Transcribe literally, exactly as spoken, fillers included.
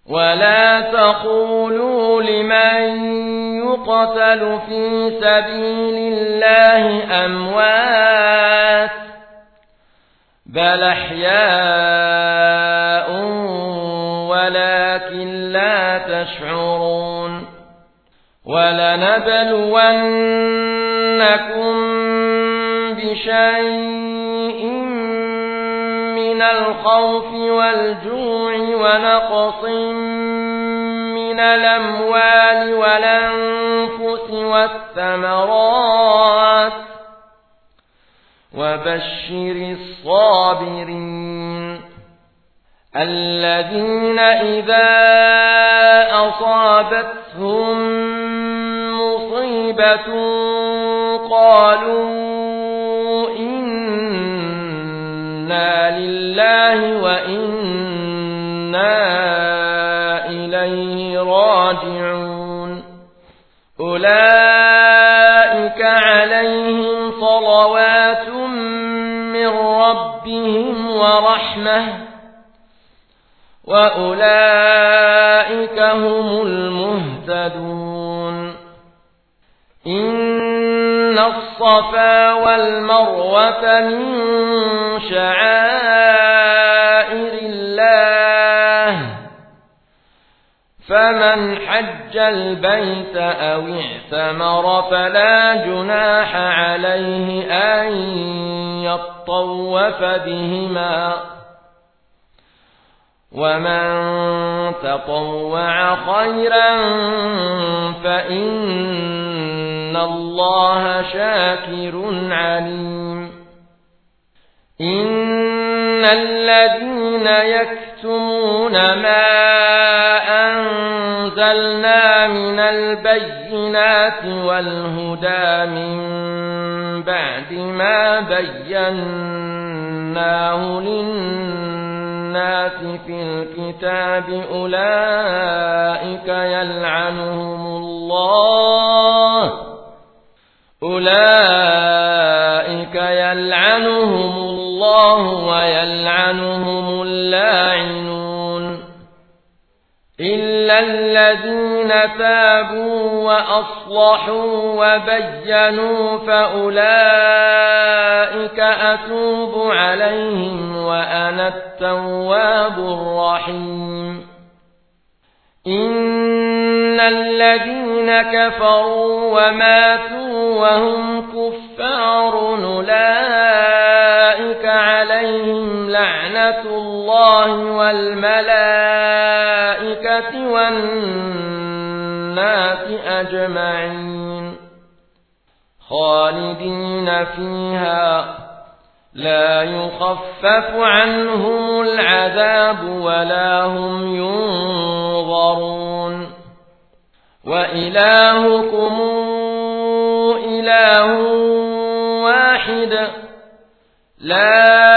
ولا تقولوا لمن يقتل في سبيل الله أموات بل أحياء ولكن لا تشعرون ولنبلونكم بشيء من الخوف والجوع ونقص من الأموال والأنفس والثمرات وبشر الصابرين الذين إذا أصابتهم مصيبة قالوا إنا لله وإنا إليه راجعون أولئك عليهم صلوات من ربهم ورحمة وأولئك هم المهتدون إن الصفا والمروة من شعائر الله فمن حج البيت أو اعتمر فلا جناح عليه أن يطوف بهما ومن تطوع خيرا فإن الله شاكر عليم إن الذين يكتمون ما أنزلنا من البينات والهدى من بعد ما بيناه للناس في الكتاب أولئك يلعنهم الله أولئك يلعنهم الله ويلعنهم اللاعنون إلا الذين تابوا وأصلحوا وبينوا فأولئك أتوب عليهم وأنا التواب الرحيم إن الذين كفروا وماتوا وهم كفار أولئك عليهم لعنة الله والملائكة والناس أجمعين خالدين فيها لا يخفف عنهم العذاب ولا هم ينظرون وإلهكم إله واحد لا